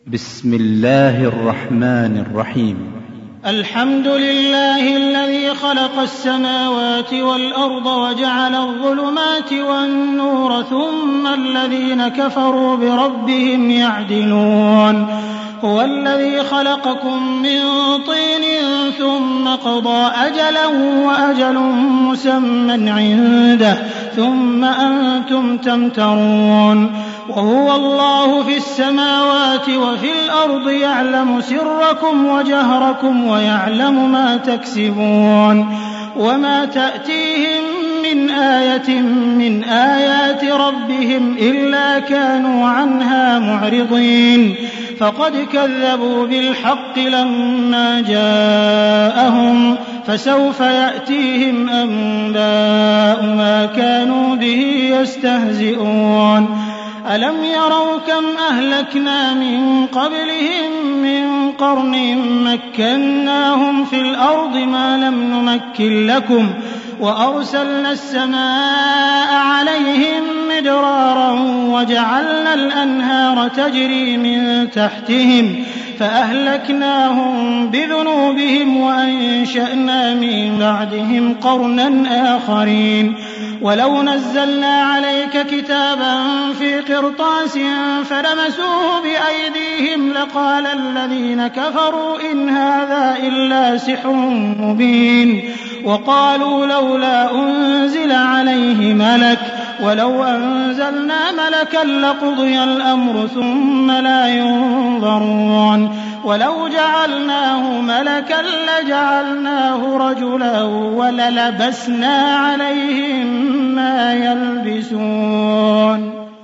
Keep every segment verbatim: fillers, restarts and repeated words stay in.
بسم الله الرحمن الرحيم. الحمد لله الذي خلق السماوات والأرض وجعل الظلمات والنور ثم الذين كفروا بربهم يعدلون. هو الذي خلقكم من طين ثم قضى أجلا وأجل مسمى عنده ثم أنتم تمترون. وهو الله في السماوات وفي الأرض يعلم سركم وجهركم ويعلم ما تكسبون. وما تأتيهم من آية من آيات ربهم إلا كانوا عنها معرضين. فقد كذبوا بالحق لما جاءهم فسوف يأتيهم أنباء ما كانوا به يستهزئون. ألم يروا كم أهلكنا من قبلهم من قرن مكناهم في الأرض ما لم نمكن لكم وأرسلنا السماء عليهم مدرارا وجعلنا الأنهار تجري من تحتهم فأهلكناهم بذنوبهم وأنشأنا من بعدهم قرنا آخرين. ولو نزلنا عليك كتابا في قرطاس فلمسوه بأيديهم لقال الذين كفروا إن هذا إلا سحر مبين. وقالوا لولا أنزل عليه ملك ولو أنزلنا ملكا لقضي الأمر ثم لا ينظرون. ولو جعلناه ملكا لجعلناه رجلا وللبسنا عليهم ما يلبسون.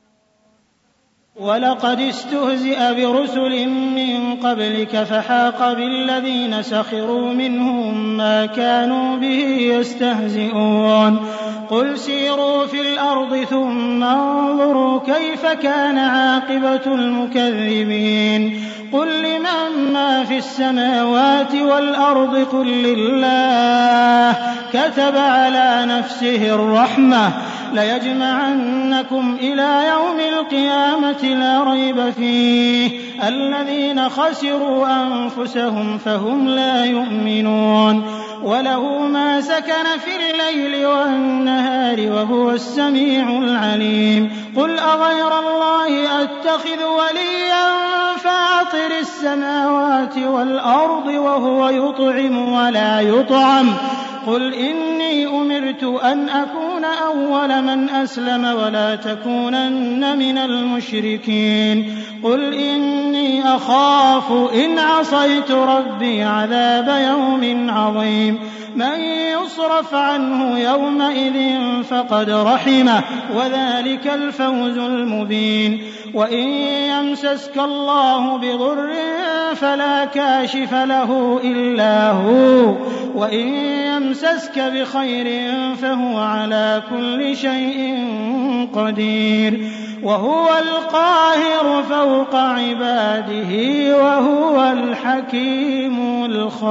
ولقد استهزئ برسل من قبلك فحاق بالذين سخروا منهم ما كانوا به يستهزئون. قل سيروا في الأرض ثم انظروا كيف كان عاقبة المكذبين. قل لمن ما في السماوات والأرض قل لله كتب على نفسه الرحمة ليجمعنكم إلى يوم القيامة لا ريب فيه الذين خسروا أنفسهم فهم لا يؤمنون. وله ما سكن في الليل والنهار وهو السميع العليم. قل أغير الله أتخذ وليا فاطر السماوات والأرض وهو يطعم ولا يطعم قل إني أمرت أن أكون أول من أسلم ولا تكونن من المشركين. قل إني أخاف إن عصيت ربي عذاب يوم عظيم. من يصرف عنه يومئذ فقد رحمه وذلك الفوز المبين. وإن يمسسك الله بضر فلا كاشف له إلا هو وإن يمسسك بخير فهو على كل شيء قدير. وهو القاهر فوق عباده وهو الحكيم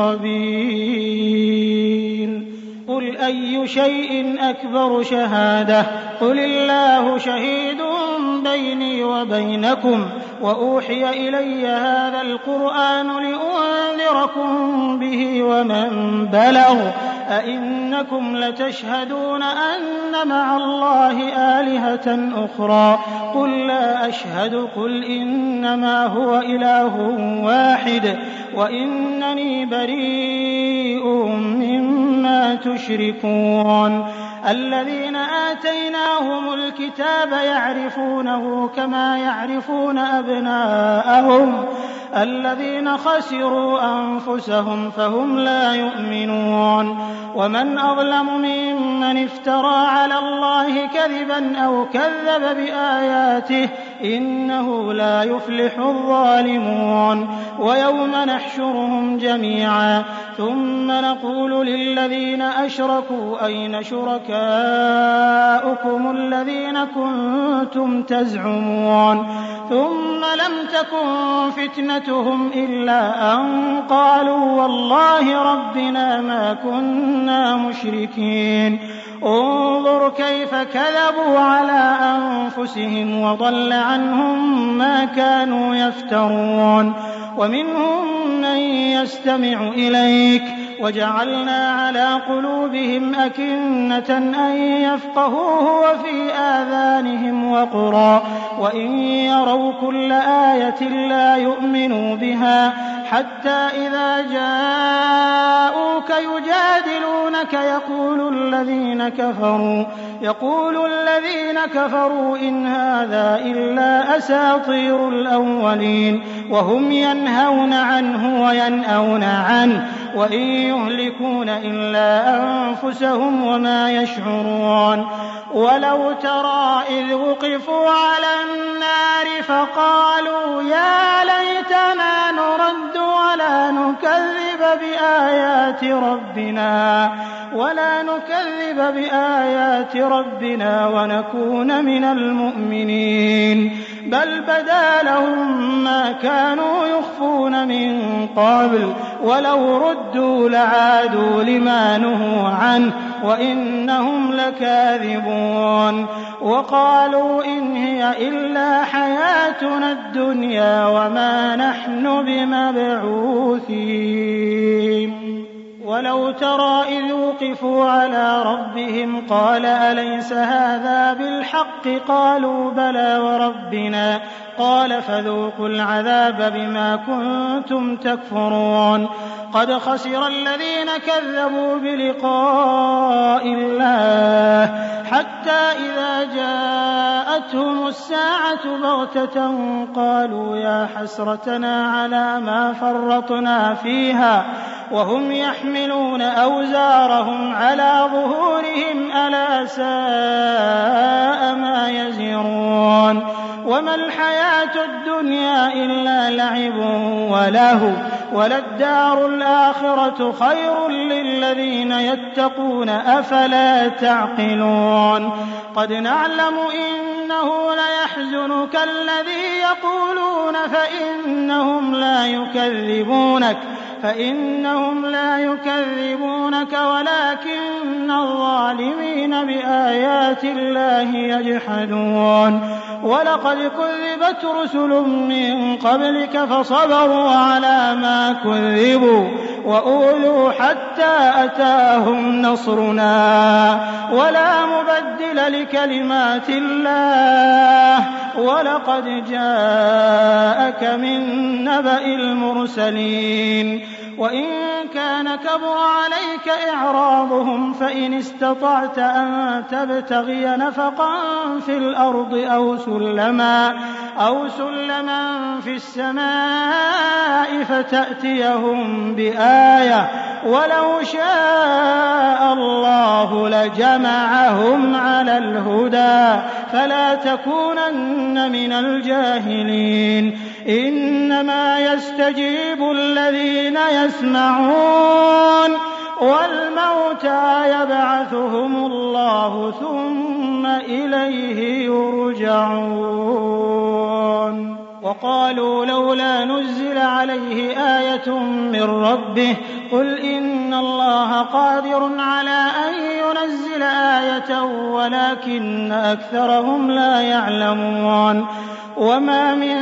الخبير. قل أي شيء أكبر شهادة قل الله شهيد بيني وبينكم وأوحي إلي هذا القرآن لأنذركم به ومن بلغ أئنكم لتشهدون أن مع الله آلهة أخرى قل لا أشهد قل إنما هو إله واحد وإنني بريء مما تشركون. الذين آتيناهم الكتاب يعرفونه كما يعرفون أبناءهم الذين خسروا أنفسهم فهم لا يؤمنون. ومن أظلم ممن افترى على الله كذبا أو كذب بآياته إنه لا يفلح الظالمون. ويوم نحشرهم جميعا ثم نقول للذين أشركوا أين شركاؤكم الذين كنتم تزعمون ثم لم تكن فتنتهم إلا أن قالوا والله ربنا ما كنا مشركين. انظُرْ كَيْفَ كَذَبُوا عَلَىٰ أَنفُسِهِمْ وَضَلَّ عَنْهُم مَّا كَانُوا يَفْتَرُونَ وَمِنْهُم مَّن يَسْتَمِعُ إِلَيْكَ وَجَعَلْنَا عَلَىٰ قُلُوبِهِمْ أَكِنَّةً أَن يَفْقَهُوهُ وَفِي آذَانِهِمْ وَقْرًا وَإِن يَرَوْا كُلَّ آيَةٍ لَّا يُؤْمِنُوا بِهَا حَتَّىٰ إِذَا جَاءُوكَ يُجَادِلُونَكَ يَقُولُ الَّذِينَ كَفَرُوا يقول الذين كفروا إن هذا إلا أساطير الأولين وهم ينهون عنه وينأون عنه وإن يهلكون إلا أنفسهم وما يشعرون ولو ترى إذ وقفوا على النار فقالوا يا ليتنا نرد ولا نكذب بآيات ربنا ولا نكذب بآيات ربنا ونكون من المؤمنين بل بدا لهم ما كانوا يخفون من قبل ولو ردوا لعادوا لما نهوا عنه وإنهم لكاذبون وقالوا إن هي إلا حياتنا الدنيا وما نحن بمبعوثين ولو ترى إذ وقفوا على ربهم قال أليس هذا بالحق قالوا بلى وربنا قال فذوقوا العذاب بما كنتم تكفرون قد خسر الذين كذبوا بلقاء الله حتى إذا جاءتهم الساعة بغتة قالوا يا حسرتنا على ما فرطنا فيها وهم يحملون أوزارهم على ظهورهم ألا ساء ما يزرون وما الحياة الدنيا إلا لعب ولهو وللدار الآخرة خير للذين يتقون أفلا تعقلون قد نعلم إنه ليحزنك الذي يقولون فإنهم لا يكذبونك فإنهم لا يكذبونك ولكن الظالمين بآيات الله يجحدون ولقد كذبت رسل من قبلك فصبروا على ما كذبوا وأوذوا حتى أتاهم نصرنا ولا مبدل لكلمات الله ولقد جاءك من نبأ المرسلين وإن كان كبر عليك إعراضهم فإن استطعت أن تبتغي نفقا في الأرض أو سلما أو سلما في السماء فتأتيهم بآية ولو شاء الله لجمعهم على الهدى فلا تكونن من الجاهلين إنما يستجيب الذين يسمعون والموتى يبعثهم الله ثم إليه يرجعون وقالوا لولا نزل عليه آية من ربه قل إن الله قادر على أن ينزل آية ولكن أكثرهم لا يعلمون وما من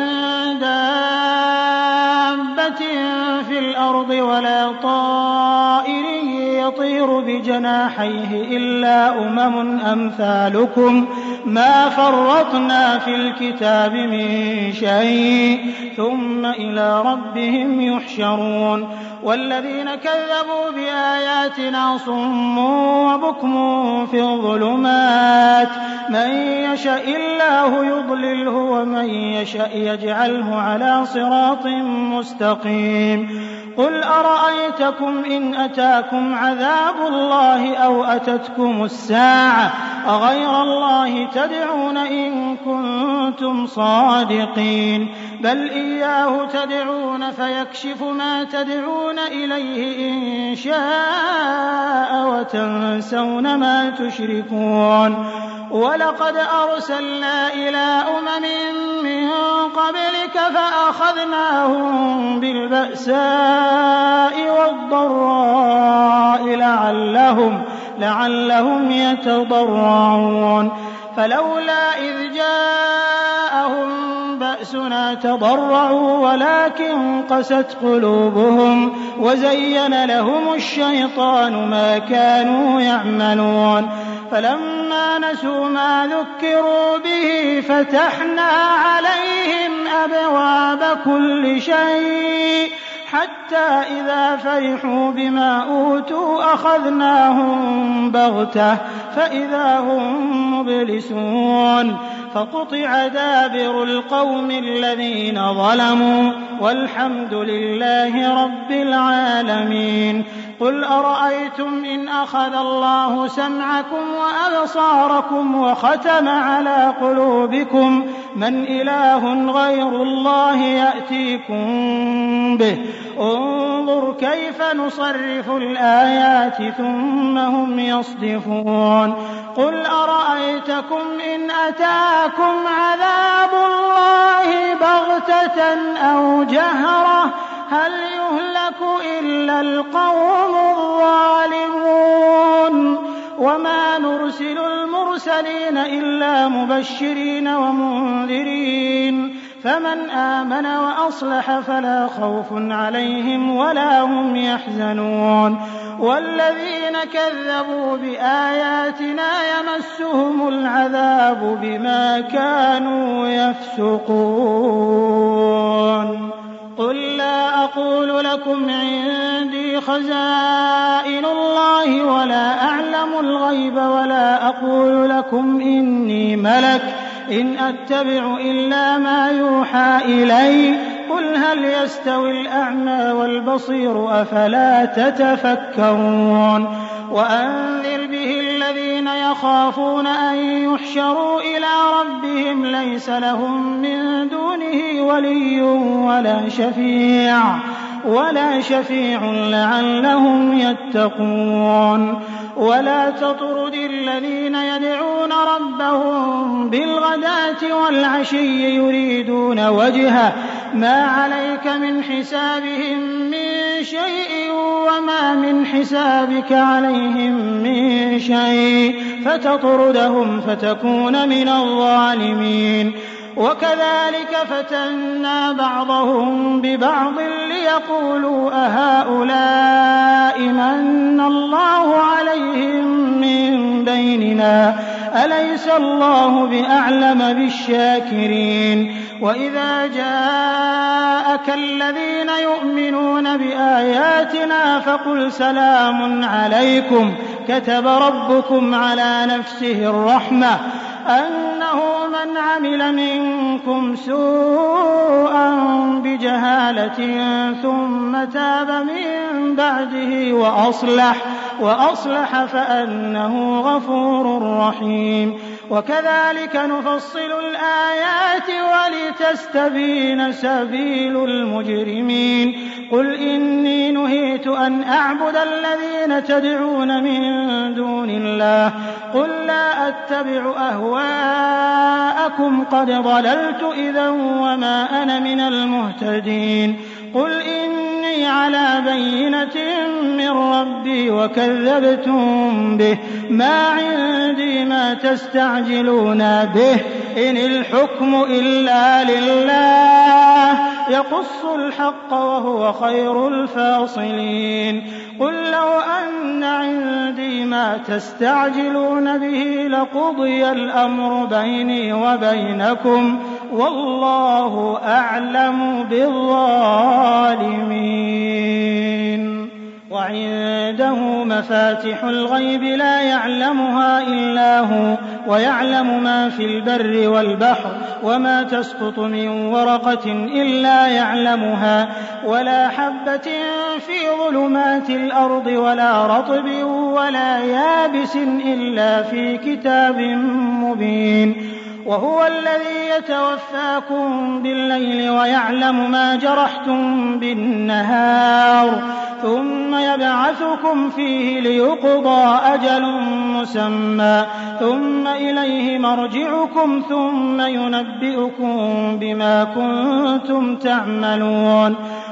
دابة في الأرض ولا طائر يطير بجناحيه إلا أمم أمثالكم ما فرطنا في الكتاب من شيء ثم إلى ربهم يحشرون والذين كذبوا بآياتنا صم وبكم في الظلمات من يشاء الله يضلله ومن يشاء يجعله على صراط مستقيم قل أرأيتكم إن أتاكم عذاب الله أو أتتكم الساعة أغير الله تدعون إن كنتم صادقين بل إياه تدعون فيكشف ما تدعون إليه إن شاء وتنسون ما تشركون ولقد أرسلنا إلى أمم من قبلك فأخذناهم بالبأساء والضراء لعلهم, لعلهم يتضرعون فلولا إذ جاءهم بأسنا تضرعوا ولكن قست قلوبهم وزين لهم الشيطان ما كانوا يعملون فلما نسوا ما ذكروا به فتحنا عليهم أبواب كل شيء حتى إذا فرحوا بما أوتوا أخذناهم بغتة فإذا هم مبلسون فقطع دابر القوم الذين ظلموا والحمد لله رب العالمين قل أرأيتم إن أخذ الله سمعكم وأبصاركم وختم على قلوبكم من إله غير الله يأتيكم به انظر كيف نصرف الآيات ثم هم يصدفون قل أرأيتكم إن أتاكم عذاب الله بغتة أو جهرة هل يهلك إلا القوم الظالمون وما نرسل المرسلين إلا مبشرين ومنذرين فمن آمن وأصلح فلا خوف عليهم ولا هم يحزنون والذين كذبوا بآياتنا يمسهم العذاب بما كانوا يفسقون قل لا أقول لكم عندي خزائن الله ولا أعلم الغيب ولا أقول لكم إني ملك إن أتبع إلا ما يوحى إلي قل هل يستوي الأعمى والبصير أفلا تتفكرون وأنذر به الذين يخافون أن يحشروا إلى ربهم ليس لهم من دونه ولي ولا شفيع ولا شفيع لعلهم يتقون ولا تطرد الذين يدعون ربهم بالغداة والعشي يريدون وجهه ما عليك من حسابهم من شيء وما من حسابك عليهم من شيء فتطردهم فتكون من الظالمين وكذلك فتنا بعضهم ببعض ليقولوا أهؤلاء من الله عليهم من بيننا أليس الله بأعلم بالشاكرين وإذا جاءك الذين يؤمنون بآياتنا فقل سلام عليكم كتب ربكم على نفسه الرحمة أنه من عمل منكم سوءا بجهالة ثم تاب من بعده وأصلح وأصلح فأنه غفور رحيم وكذلك نفصل الآيات ولتستبين سبيل المجرمين قل إني نهيت أن أعبد الذين تدعون من دون الله قل لا أتبع أهواءكم قد ضللت إذا وما أنا من المهتدين قل إني على بينة من ربي وكذبتم به ما عندي ما تستعجلون به إن الحكم إلا لله يقص الحق وهو خير الفاصلين قل لو أن عندي ما تستعجلون به لقضي الأمر بيني وبينكم والله أعلم بالظالمين وعنده مفاتح الغيب لا يعلمها إلا هو ويعلم ما في البر والبحر وما تسقط من ورقة إلا يعلمها ولا حبة في ظلمات الأرض ولا رطب ولا يابس إلا في كتاب مبين وهو الذي يتوفاكم بالليل ويعلم ما جرحتم بالنهار ثم يبعثكم فيه ليقضى أجل مسمى ثم إليه مرجعكم ثم ينبئكم بما كنتم تعملون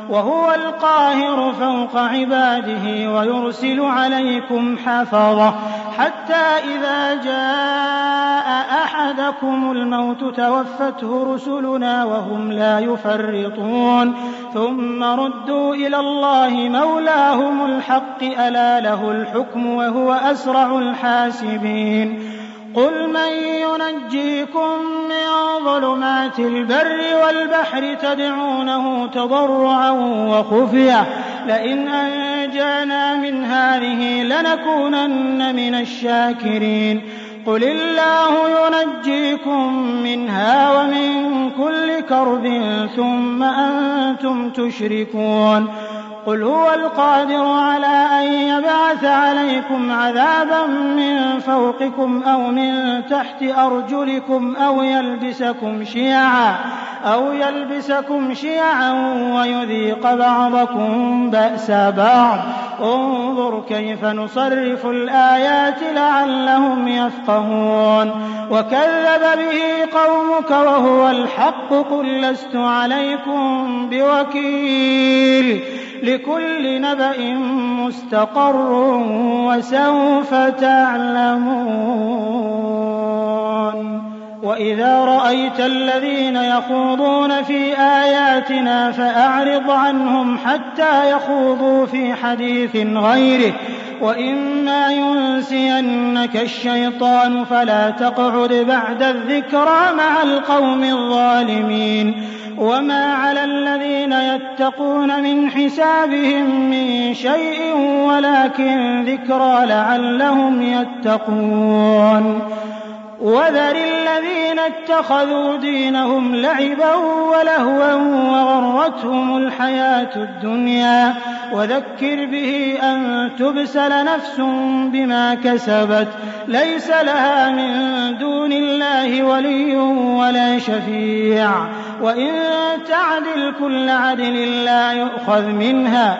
وهو القاهر فوق عباده ويرسل عليكم حفظة حتى إذا جاء أحدكم الموت توفته رسلنا وهم لا يفرطون ثم ردوا إلى الله مولاهم الحق ألا له الحكم وهو أسرع الحاسبين قل من ينجيكم من ظلمات البر والبحر تدعونه تضرعا وخفية لئن أنجانا من هذه لنكونن من الشاكرين قل الله ينجيكم منها ومن كل كرب ثم أنتم تشركون قل هو القادر على أن يبعث عليكم عذابا من فوقكم أو من تحت أرجلكم أو يلبسكم شيعا أو يلبسكم شيعا ويذيق بعضكم بأس بعض انظر كيف نصرف الآيات لعلهم يفقهون وكذب به قومك وهو الحق قل لست عليكم بوكيل لكل نبأ مستقر وسوف تعلمون وإذا رأيت الذين يخوضون في آياتنا فأعرض عنهم حتى يخوضوا في حديث غيره وإما ينسينك الشيطان فلا تقعد بعد الذكرى مع القوم الظالمين وما على الذين يتقون من حسابهم من شيء ولكن ذكرى لعلهم يتقون وذر الذين اتخذوا دينهم لعبا ولهوا وغرتهم الحياة الدنيا وذكر به أن تبسل نفس بما كسبت ليس لها من دون الله ولي ولا شفيع وإن تعدل كل عدل لا يؤخذ منها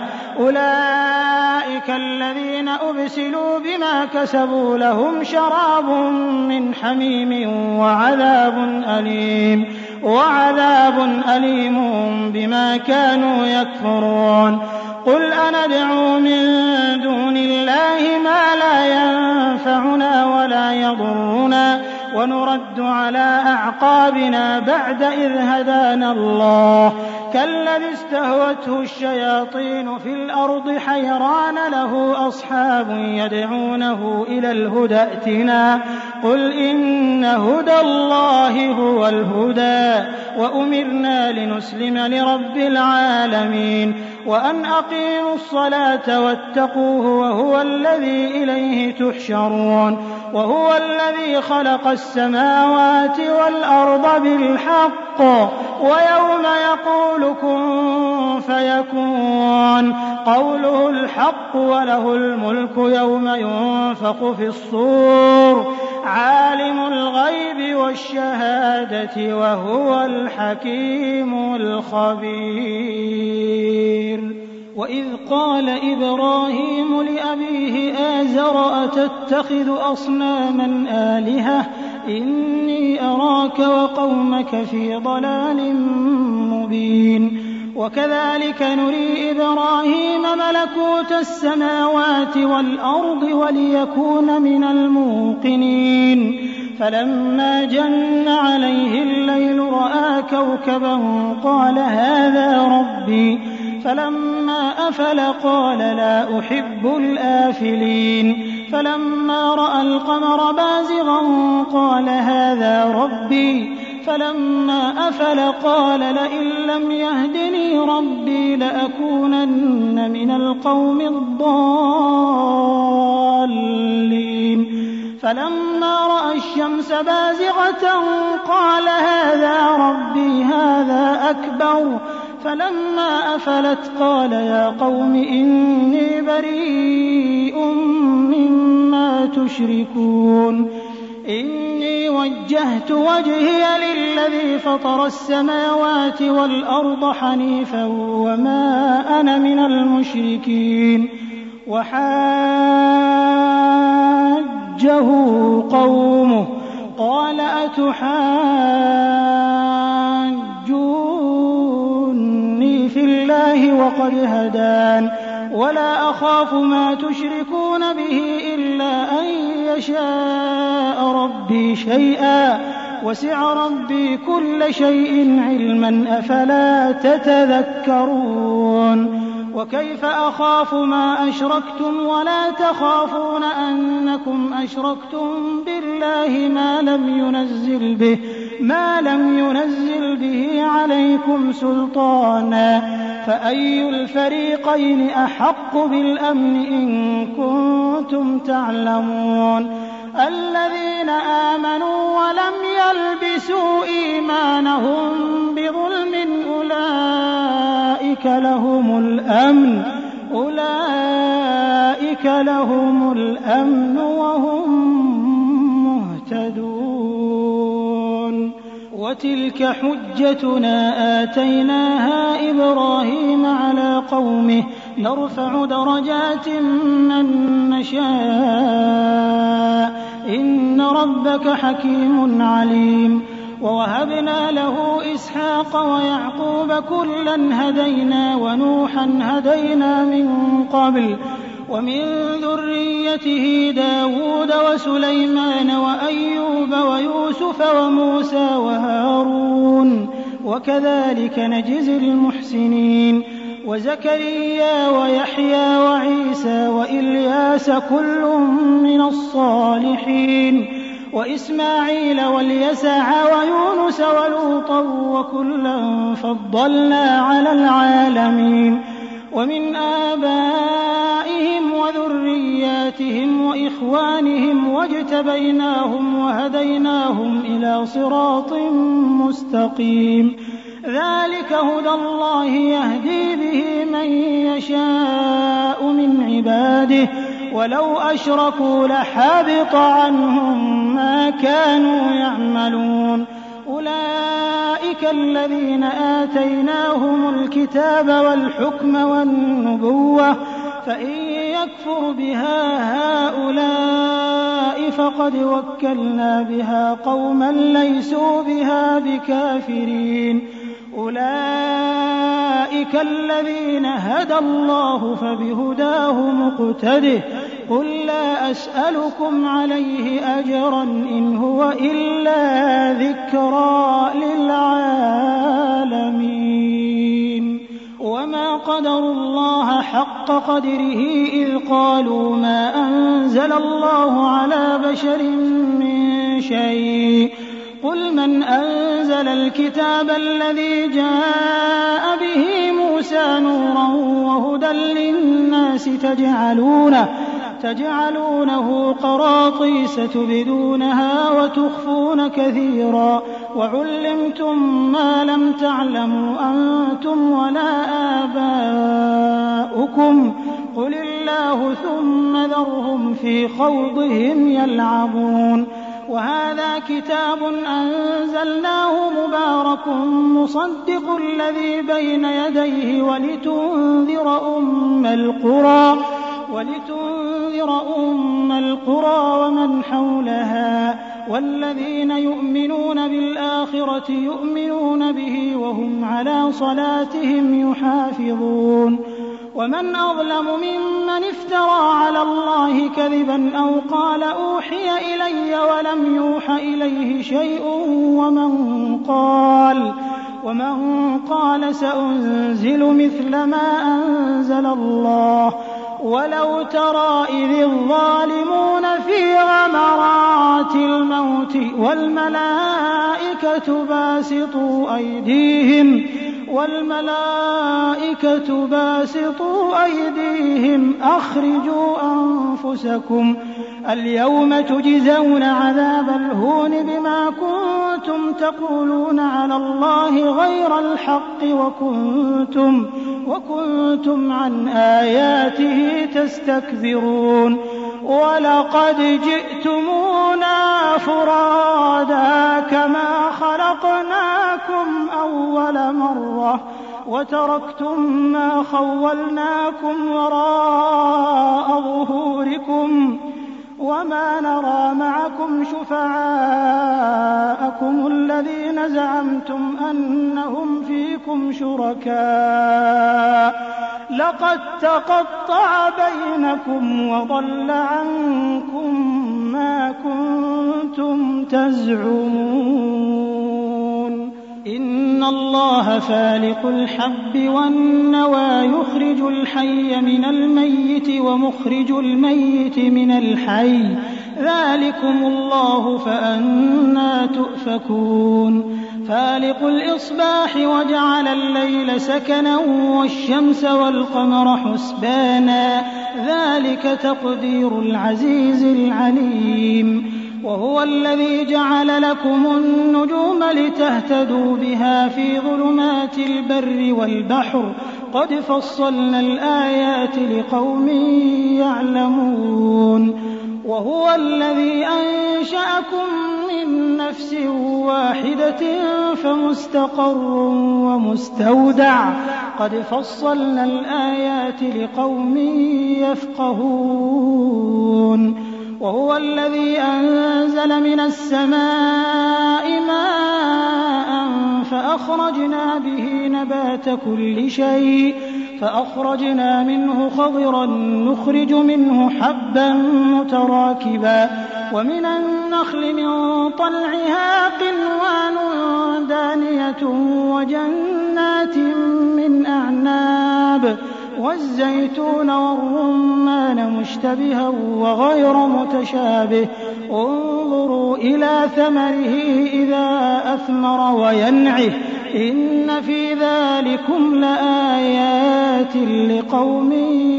أولئك الذين أبسلوا بما كسبوا لهم شراب من حميم وعذاب أليم وعذاب أليم بما كانوا يكفرون قل أندعو من دون الله ما لا ينفعنا ولا يضرنا ونرد على أعقابنا بعد إذ هدانا الله كالذي استهوته الشياطين في الأرض حيران له أصحاب يدعونه إلى الهدى ائتنا قل إن هدى الله هو الهدى وأمرنا لنسلم لرب العالمين وأن أقيموا الصلاة واتقوه وهو الذي إليه تحشرون وهو الذي خلق السماوات والأرض بالحق ويوم يقول كن فيكون قوله الحق وله الملك يوم ينفخ في الصور عالم الغيب والشهادة وهو الحكيم الخبير وإذ قال إبراهيم لأبيه آزر أتتخذ أصناما آلهة إني أراك وقومك في ضلال مبين وكذلك نري إبراهيم ملكوت السماوات والأرض وليكون من الموقنين فلما جن عليه الليل رأى كوكبا قال هذا ربي فلما أفل قال لا أحب الآفلين فلما رأى القمر بازغا قال هذا ربي فلما أفل قال لئن لم يهدني ربي لأكونن من القوم الضالين فلما رأى الشمس بازغة قال هذا ربي هذا أكبر فلما أفلت قال يا قوم إني بريء مما تشركون إني وجهت وجهي للذي فطر السماوات والأرض حنيفا وما أنا من المشركين وحاجه قومه قال أتحاجوني في الله وقد هدان ولا أخاف ما تشركون به إلا أن يشاء ربي شيئا وسع ربي كل شيء علما أفلا تتذكرون وكيف أخاف ما أشركتم ولا تخافون أنكم أشركتم بالله ما لم ينزل به ما لم ينزل به عليكم سلطانا فأي الفريقين أحق بالأمن إن كنتم تعلمون الذين آمنوا ولم يلبسوا إيمانهم بظلم أولئك لهم الأمن أولئك لهم الأمن وهم مهتدون وتلك حجتنا آتيناها إبراهيم على قومه نرفع درجات من نشاء إن ربك حكيم عليم ووهبنا له إسحاق ويعقوب كلا هدينا ونوحا هدينا من قبل ومن ذريته داود وسليمان وأيوب ويوسف وموسى وهارون وكذلك نجزي المحسنين وزكريا ويحيى وعيسى وإلياس كل من الصالحين وإسماعيل واليسع ويونس ولوطا وكلا فضلنا على العالمين ومن آبائهم وذرياتهم وإخوانهم واجتبيناهم وهديناهم إلى صراط مستقيم ذلك هدى الله يهدي به من يشاء من عباده ولو أشركوا لحبط عنهم ما كانوا يعملون أولئك الذين آتيناهم الكتاب والحكم والنبوة فإن يكفر بها هؤلاء فقد وكلنا بها قوما ليسوا بها بكافرين أولئك الذين هدى الله فبهداه مقتده قل لا أسألكم عليه أجرا إن هو إلا ذكرى للعالمين وما قدروا الله حق قدره إذ قالوا ما أنزل الله على بشر من شيء قل من أنزل الكتاب الذي جاء به موسى نورا وهدى للناس تجعلونه, تجعلونه قراطيس تبدونها وتخفون كثيرا وعلمتم ما لم تعلموا أنتم ولا آباؤكم قل الله ثم ذرهم في خوضهم يلعبون وهذا كتاب أنزلناه مبارك مصدق الذي بين يديه ولتنذر أم القرى ولتنذر أم القرى ومن حولها والذين يؤمنون بالآخرة يؤمنون به وهم على صلاتهم يحافظون ومن أظلم ممن افترى على الله كذبا أو قال أوحي إلي ولم يوح إليه شيء ومن قال ومن قال سأنزل مثل ما أنزل الله ولو ترى إذ الظالمون في غمرات الموت والملائكة باسطوا أيديهم والملائكة باسطوا أيديهم أخرجوا أنفسكم اليوم تجزون عذاب الهون بما كنتم تقولون على الله غير الحق وكنتم, وكنتم عن آياته تستكبرون ولقد جئتمونا فرادا كما خلقناكم أول مرة وتركتم ما خولناكم وراء ظهوركم وما نرى معكم شفعاءكم الذين زعمتم أنهم فيكم شركاء لقد تقطع بينكم وضل عنكم ما كنتم تزعمون إن الله فالق الحب والنوى يخرج الحي من الميت ومخرج الميت من الحي ذلكم الله فأنى تؤفكون فالق الإصباح وجعل الليل سكنا والشمس والقمر حسبانا ذلك تقدير العزيز العليم وهو الذي جعل لكم النجوم لتهتدوا بها في ظلمات البر والبحر قد فصلنا الآيات لقوم يعلمون وهو الذي أنشأكم من نفس واحدة فمستقر ومستودع قد فصلنا الآيات لقوم يفقهون وهو الذي أنزل من السماء ماء فأخرجنا به نبات كل شيء فأخرجنا منه خضرا نخرج منه حبا متراكبا ومن النخل من طلعها قنوان دانية وجنات من أعناب والزيتون والرمان مشتبها وغير متشابه انظروا إلى ثمره إذا أثمر وينعه إن في ذلكم لآيات لقوم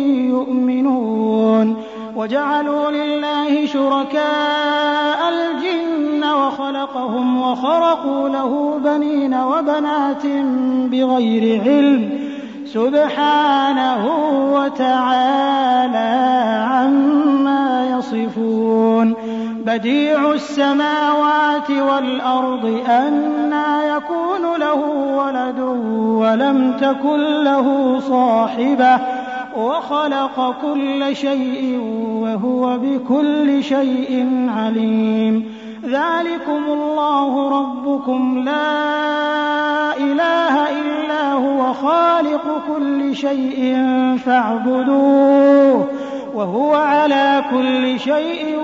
يؤمنون وجعلوا لله شركاء الجن وخلقهم وخرقوا له بنين وبنات بغير علم سبحانه وتعالى عما يصفون بديع السماوات والأرض أنى يكون له ولد ولم تكن له صاحبة وخلق كل شيء وهو بكل شيء عليم ذلكم الله ربكم لا إله إلا هو خالق كل شيء فاعبدوه وهو على كل شيء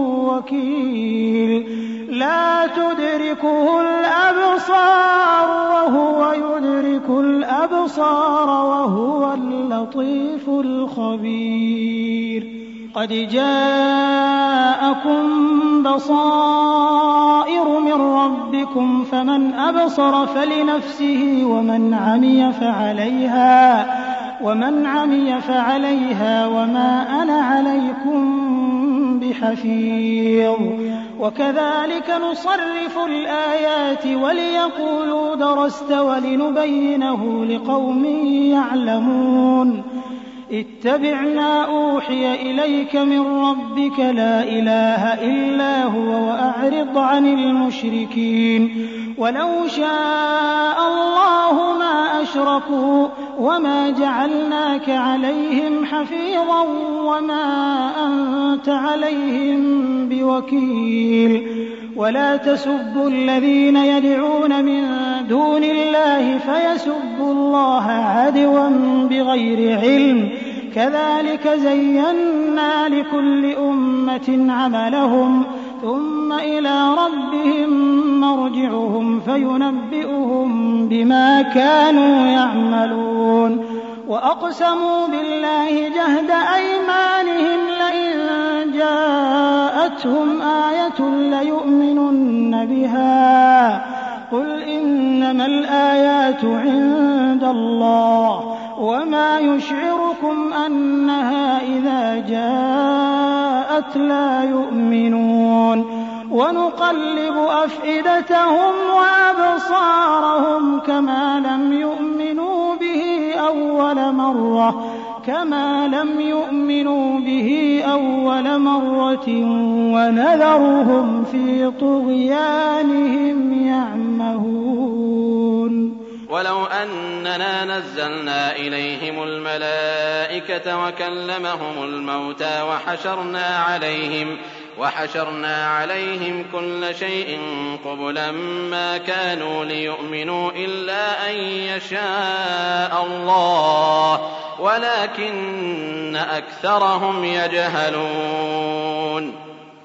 وكيل لا تدركه الأبصار وهو يدرك الأبصار وهو اللطيف الخبير قد جاءكم بصائر من ربكم فمن أبصر فلنفسه ومن عمي فعليها ومن عمي فعليها وما أنا عليكم بحفيظ وكذلك نصرف الآيات وليقولوا درست ولنبينه لقوم يعلمون اتبع ما أوحي إليك من ربك لا إله إلا هو وأعرض عن المشركين ولو شاء الله ما أشركوا وما جعلناك عليهم حفيظا وما أنت عليهم بوكيل ولا تسبوا الذين يدعون من دون الله فيسبوا الله عدوا بغير علم كذلك زينا لكل أمة عملهم ثم إلى ربهم مرجعهم فينبئهم بما كانوا يعملون وأقسموا بالله جهد أيمانهم لئن جاءتهم آية ليؤمنن بها قل إنما الآيات عند الله وما يشعركم أنها إذا جاءت لا يؤمنون ونقلب أفئدتهم وأبصارهم كما لم يؤمنوا به أول مرة كما لم يؤمنوا به أول مرة ونذرهم في طغيانهم يعمهون ولو أننا نزلنا إليهم الملائكة وكلمهم الموتى وحشرنا عليهم وحشرنا عليهم كل شيء قبلا ما كانوا ليؤمنوا إلا أن يشاء الله ولكن أكثرهم يجهلون.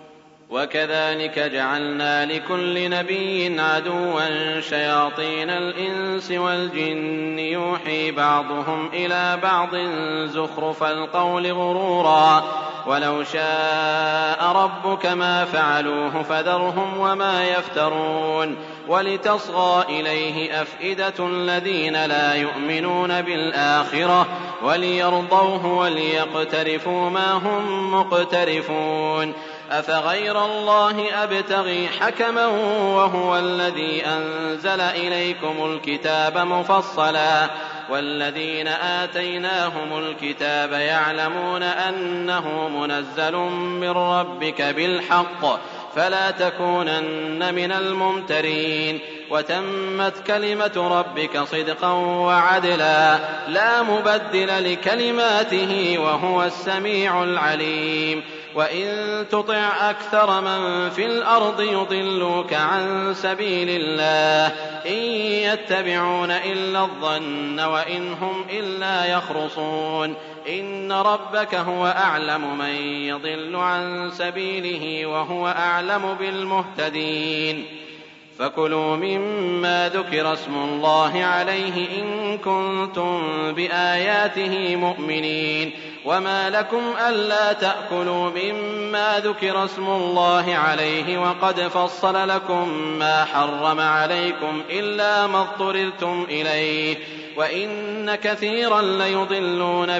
وكذلك جعلنا لكل نبي عدوا شياطين الإنس والجن يوحي بعضهم إلى بعض زخرف القول غرورا ولو شاء ربك ما فعلوه فذرهم وما يفترون. ولتصغى إليه أفئدة الذين لا يؤمنون بالآخرة وليرضوه وليقترفوا ما هم مقترفون. أفغير الله أبتغي حكما وهو الذي أنزل إليكم الكتاب مفصلا والذين آتيناهم الكتاب يعلمون أنه منزل من ربك بالحق فلا تكونن من الممترين. وتمت كلمة ربك صدقا وعدلا لا مبدل لكلماته وهو السميع العليم. وإن تطع أكثر من في الأرض يضلوك عن سبيل الله إن يتبعون إلا الظن وإن هم إلا يخرصون. إن ربك هو أعلم من يضل عن سبيله وهو أعلم بالمهتدين. فكلوا مما ذكر اسم الله عليه إن كنتم بآياته مؤمنين. وما لكم ألا تأكلوا مما ذكر اسم الله عليه وقد فصل لكم ما حرم عليكم إلا ما اضطررتم إليه وإن كثيرا ليضلون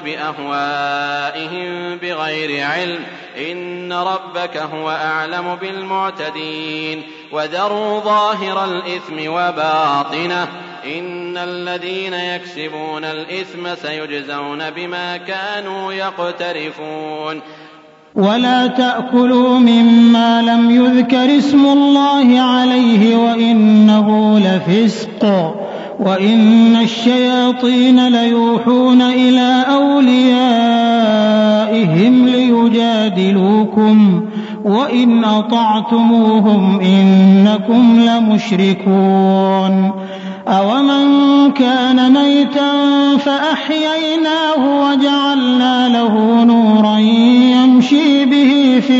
بأهوائهم بغير علم إن ربك هو أعلم بالمعتدين. وذروا ظاهر الإثم وباطنه إن الذين يكسبون الإثم سيجزون بما كانوا يقترفون. ولا تأكلوا مما لم يذكر اسم الله عليه وإنه لفسق وإن الشياطين ليوحون إلى أوليائهم ليجادلوكم وإن أطعتموهم إنكم لمشركون. أومن كان ميتا فأحييناه وجعلنا له نورا يمشي به في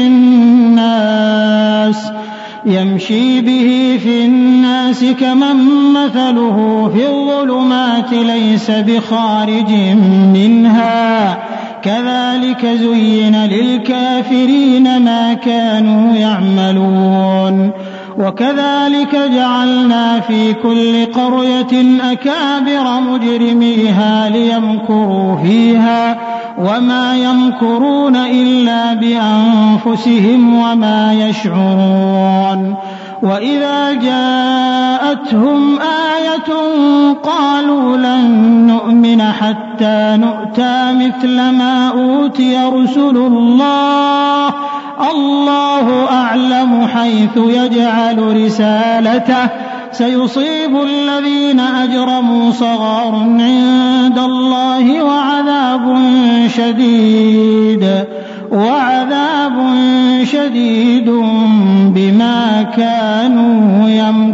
الناس يمشي به في الناس كمن مثله في الظلمات ليس بخارج منها كذلك زين للكافرين ما كانوا يعملون. وكذلك جعلنا في كل قرية أكابر مجرميها ليمكروا فيها وما يمكرون إلا بأنفسهم وما يشعرون. وإذا جاءتهم آية قالوا لن نؤمن حتى نؤتى مثل ما أوتي رسل الله الله أعلم حيث يجعل رسالته سيصيب الذين أجرموا صغار عند الله وعذاب شديد وعذاب شديد بما كانوا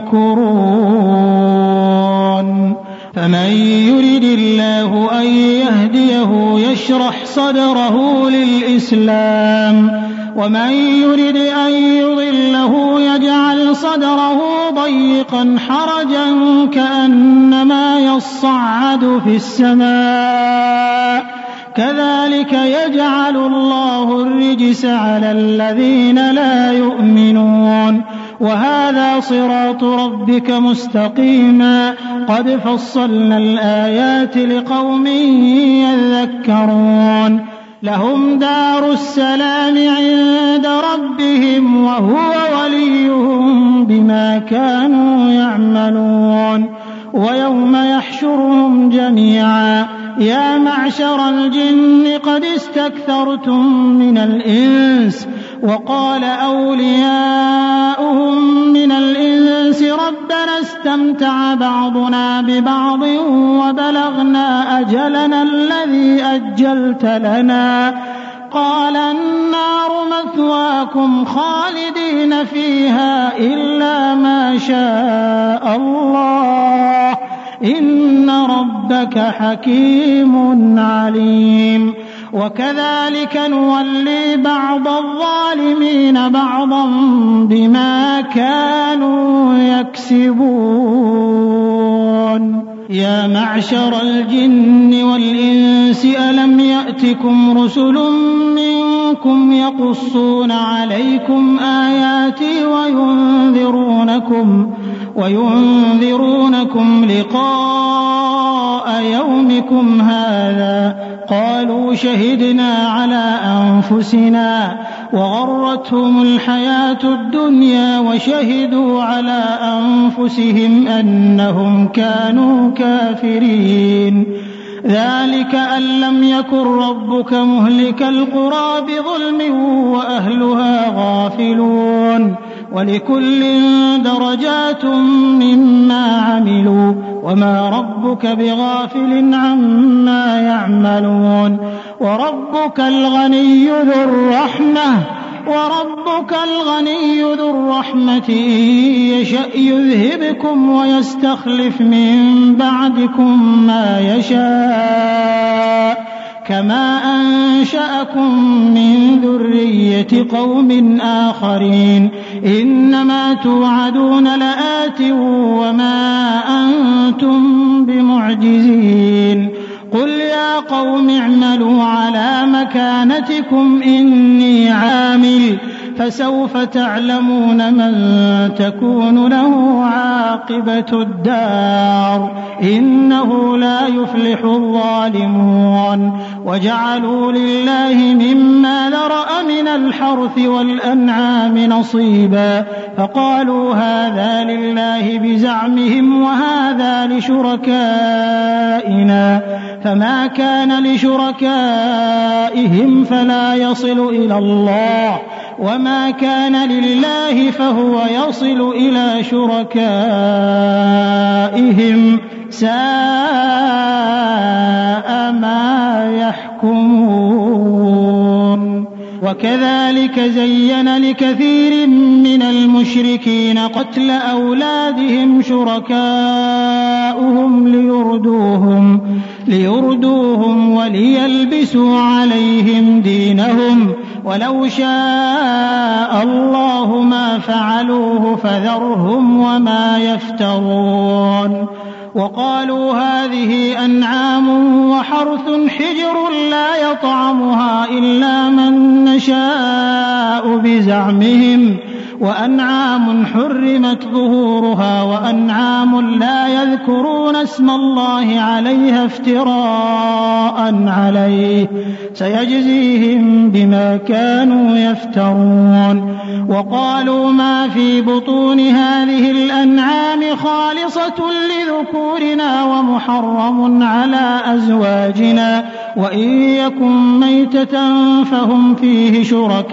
يمكرون. فمن يرد الله أن يهديه يشرح صدره للإسلام ومن يرد أن يضله يجعل صدره ضيقا حرجا كأنما يصعد في السماء كذلك يجعل الله الرجس على الذين لا يؤمنون. وهذا صراط ربك مستقيما قد فصلنا الآيات لقوم يذكرون. لهم دار السلام عند ربهم وهو وليهم بما كانوا يعملون. ويوم يحشرهم جميعا يا معشر الجن قد استكثرتم من الإنس وقال أولياؤهم من الإنس ربنا استمتع بعضنا ببعض وبلغنا أجلنا الذي أجلت لنا قال النار مثواكم خالدين فيها إلا ما شاء الله إن ربك حكيم عليم وكذلك نولي بعض الظالمين بعضا بما كانوا يكسبون يا معشر الجن والإنس ألم يأتكم رسل منكم يقصون عليكم آياتي وينذرونكم وينذرونكم لقاء يومكم هذا قالوا شهدنا على أنفسنا وغرتهم الحياة الدنيا وشهدوا على أنفسهم أنهم كانوا كافرين ذلك أن لم يكن ربك مهلك القرى بظلم وأهلها غافلون ولكل درجات مما عملوا وما ربك بغافل عما يعملون وربك الغني ذو الرحمة وربك الغني ذو الرحمة إن يشأ يذهبكم ويستخلف من بعدكم ما يشاء كما أنشأكم من ذرية قوم آخرين إنما توعدون لآت وما أنتم بمعجزين قل يا قوم اعملوا على مكانتكم إني عامل فسوف تعلمون من تكون له عاقبة الدار إنه لا يفلح الظالمون وجعلوا لله مما ذرأ من الحرث والأنعام نصيبا فقالوا هذا لله بزعمهم وهذا لشركائنا فما كان لشركائهم فلا يصل إلى الله وما كان لله فهو يصل إلى شركائهم ساء ما يحكمون وكذلك زين لكثير من المشركين قتل أولادهم شركاؤهم ليردوهم ليردوهم وليلبسوا عليهم دينهم ولو شاء الله ما فعلوه فذرهم وما يفترون وقالوا هذه أنعام وحرث حجر لا يطعمها إلا من نشاء بزعمهم وأنعام حرمت ظهورها وأنعام لا يذكرون اسم الله عليها افتراء عليه سيجزيهم بما كانوا يفترون وقالوا ما في بطون هذه الأنعام خالصة لذكورنا ومحرم على أزواجنا وإن يكن ميتة فهم فيه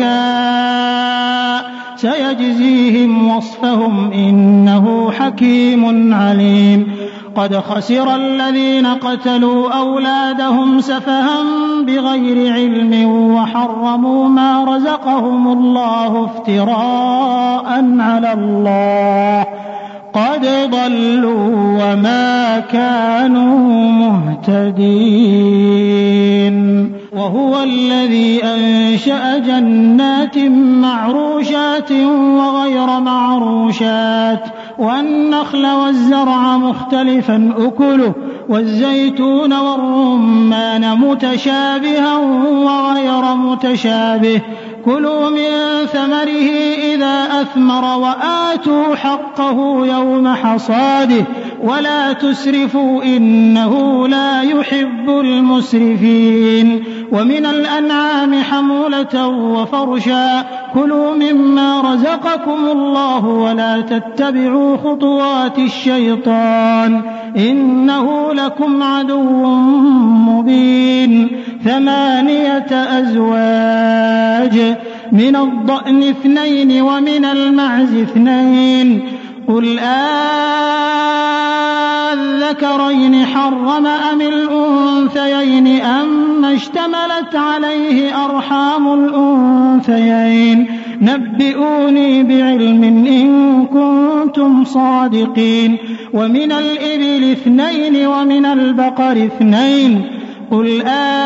شركاء سيجزيهم وصفهم إنه حكيم عليم قد خسر الذين قتلوا أولادهم سفها بغير علم وحرموا ما رزقهم الله افتراء على الله قد ضلوا وما كانوا مهتدين وهو الذي أنشأ جنات معروشات وغير معروشات والنخل والزرع مختلفا أكله والزيتون والرمان متشابها وغير متشابه كلوا من ثمره إذا أثمر وآتوا حقه يوم حصاده ولا تسرفوا إنه لا يحب المسرفين ومن الأنعام حمولة وفرشا كلوا مما رزقكم الله ولا تتبعوا خطوات الشيطان إنه لكم عدو مبين ثمانية أزواج من الضأن اثنين ومن المعز اثنين قل أذكرين حرم أم الأنثيين أما اشتملت عليه أرحام الأنثيين نبئوني بعلم إن كنتم صادقين ومن الإبل اثنين ومن البقر اثنين قل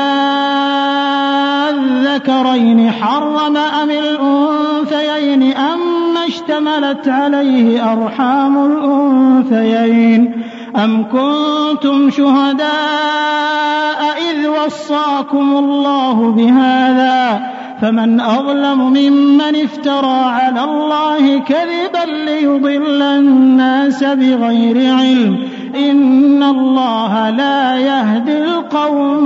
أذكرين حرم أم الأنثيين أما اشتملت عليه أرحام الأنثيين أم كنتم شهداء إذ وصاكم الله بهذا فمن أظلم ممن افترى على الله كذبا ليضل الناس بغير علم إن الله لا يهدي القوم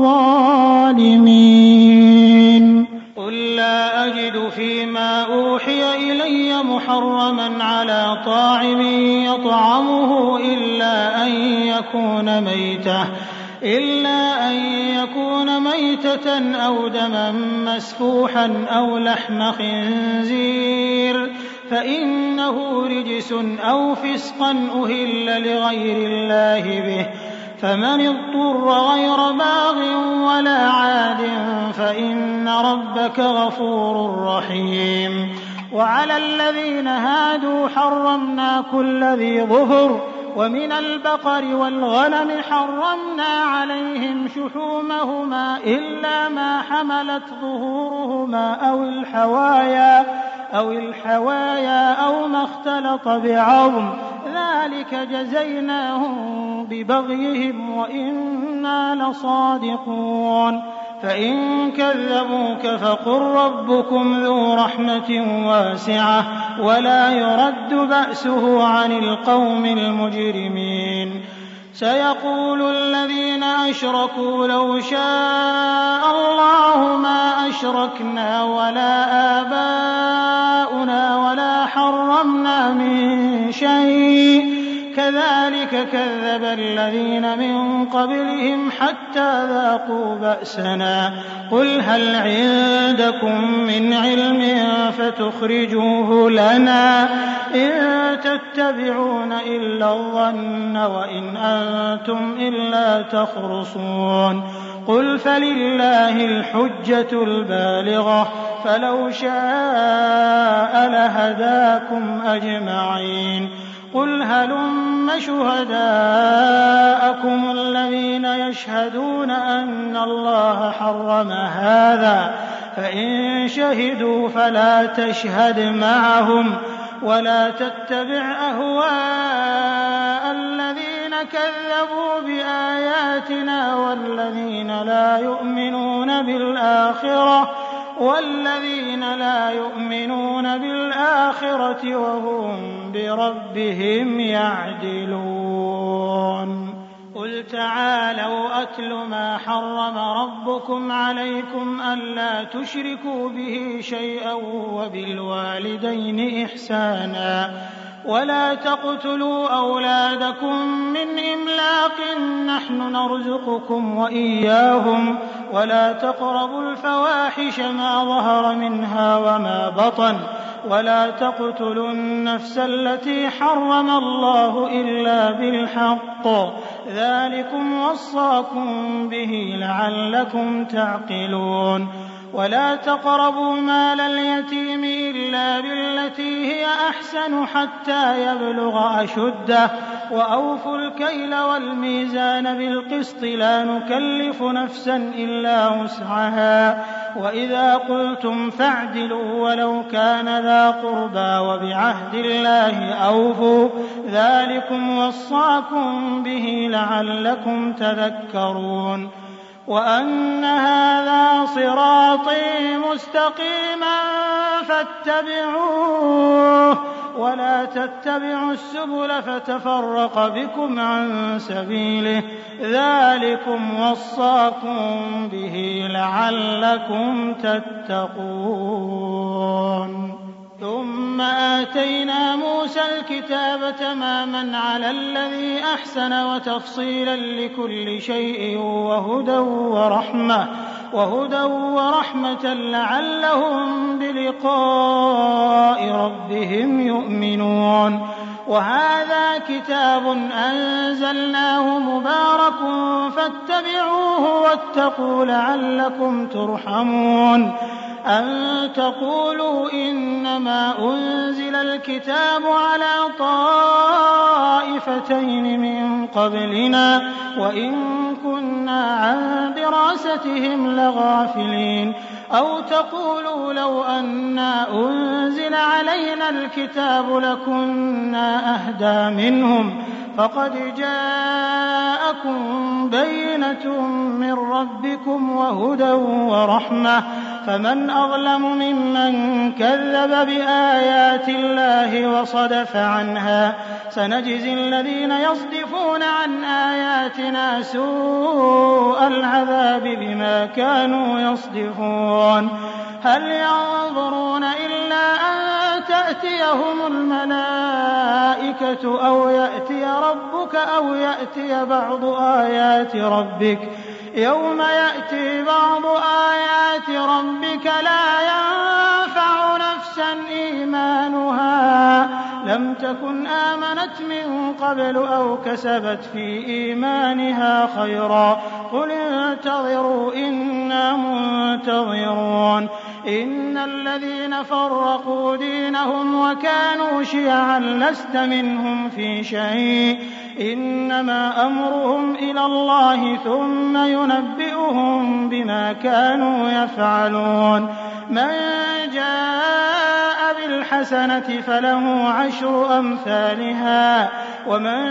الظالمين قل لا أجد فيما أوحي إلي محرما على طاعم يطعمه إلا أن يكون ميتة إلا أن يكون ميتة أو دما مسفوحا أو لحم خنزير فإنه رجس أو فسقا أهل لغير الله به فمن اضطر غير باغ ولا عاد فإن ربك غفور رحيم وعلى الذين هادوا حرمنا كل ذي ظفر ومن البقر والغنم حرمنا عليهم شحومهما إلا ما حملت ظهورهما أو الحوايا أو الحوايا أو ما اختلط بعظم ذلك جزيناهم ببغيهم وإنا لصادقون فإن كذبوك فقل ربكم ذو رحمة واسعة ولا يرد بأسه عن القوم المجرمين سيقول الذين أشركوا لو شاء الله ما أشركنا ولا آباؤنا ولا حرمنا من شيء كذلك كذب الذين من قبلهم حتى ذاقوا بأسنا قل هل عندكم من علم فتخرجوه لنا إن تتبعون إلا الظن وإن أنتم إلا تخرصون قل فلله الحجة البالغة فلو شاء لهداكم أجمعين قل هلم شهداءكم الذين يشهدون أن الله حرم هذا فإن شهدوا فلا تشهد معهم ولا تتبع أهواء الذين كذبوا بآياتنا والذين لا يؤمنون بالآخرة والذين لا يؤمنون بالآخرة وهم بربهم يعدلون قل تعالوا أتل ما حرم ربكم عليكم ألا تشركوا به شيئا وبالوالدين إحسانا ولا تقتلوا أولادكم من إملاق نحن نرزقكم وإياهم ولا تقربوا الفواحش ما ظهر منها وما بطن ولا تقتلوا النفس التي حرم الله إلا بالحق ذلكم وصاكم به لعلكم تعقلون ولا تقربوا مال اليتيم إلا بالتي هي أحسن حتى يبلغ أشده وأوفوا الكيل والميزان بالقسط لا نكلف نفسا إلا وسعها وإذا قلتم فاعدلوا ولو كان ذا قربى وبعهد الله أوفوا ذلكم وصاكم به لعلكم تذكرون وأن هذا صراطي مستقيما فاتبعوه ولا تتبعوا السبل فتفرق بكم عن سبيله ذلكم وصاكم به لعلكم تتقون ثم آتينا موسى الكتاب تماما على الذي أحسن وتفصيلا لكل شيء وهدى ورحمة وهدى ورحمة لعلهم بلقاء ربهم يؤمنون. وهذا كتاب أنزلناه مبارك فاتبعوه واتقوا لعلكم ترحمون. أن تقولوا إنما أنزل الكتاب على طائفتين من قبلنا وإن كنا عن دراستهم لغافلين. أو تقولوا لو أنا أنزل علينا الكتاب لكنا أهدى منهم فقد جاءكم بينة من ربكم وهدى ورحمة فمن أظلم ممن كذب بآيات الله وصدف عنها سنجزي الذين يصدفون عن آياتنا سوء العذاب بما كانوا يصدفون. هل ينظرون إلا أن تأتيهم الملائكة أو يأتي ربك أو يأتي بعض آيات ربك يوم يأتي بعض آيات ربك لا ينفع نفسا إيمانها لم تكن آمنت من قبل أو كسبت في إيمانها خيرا قل انتظروا إنا منتظرون. إن الذين فرقوا دينهم وكانوا شيعا لست منهم في شيء إنما أمرهم إلى الله ثم ينبئهم بما كانوا يفعلون. من جاء بالحسنة فله عشر أمثالها ومن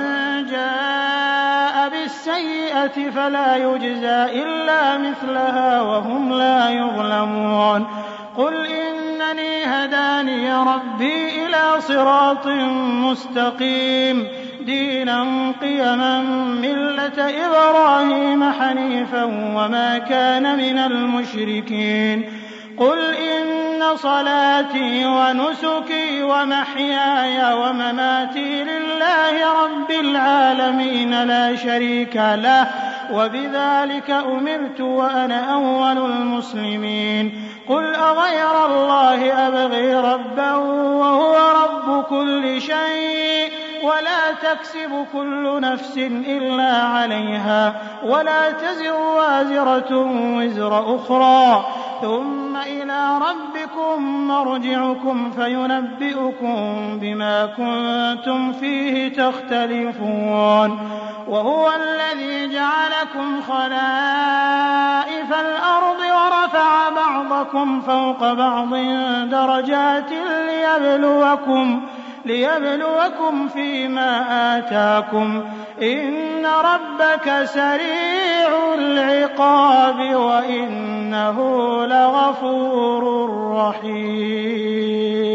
جاء بالسيئة فلا يجزى إلا مثلها وهم لا يظلمون. قل إنني هداني ربي إلى صراط مستقيم دينا قيما ملة إبراهيم حنيفا وما كان من المشركين. قل إن صلاتي ونسكي ومحياي ومماتي لله رب العالمين لا شريك له وبذلك أمرت وأنا أول المسلمين. قل أغير الله أبغي ربا وهو رب كل شيء ولا تكسب كل نفس إلا عليها ولا تزر وازرة وزر أخرى ثم إلى ربكم مرجعكم فينبئكم بما كنتم فيه تختلفون. وهو الذي جعلكم خلائف الأرض ورفع بعضكم فوق بعض درجات ليبلوكم ليبلوكم فيما آتاكم إن ربك سريع العقاب وإنه لغفور رحيم.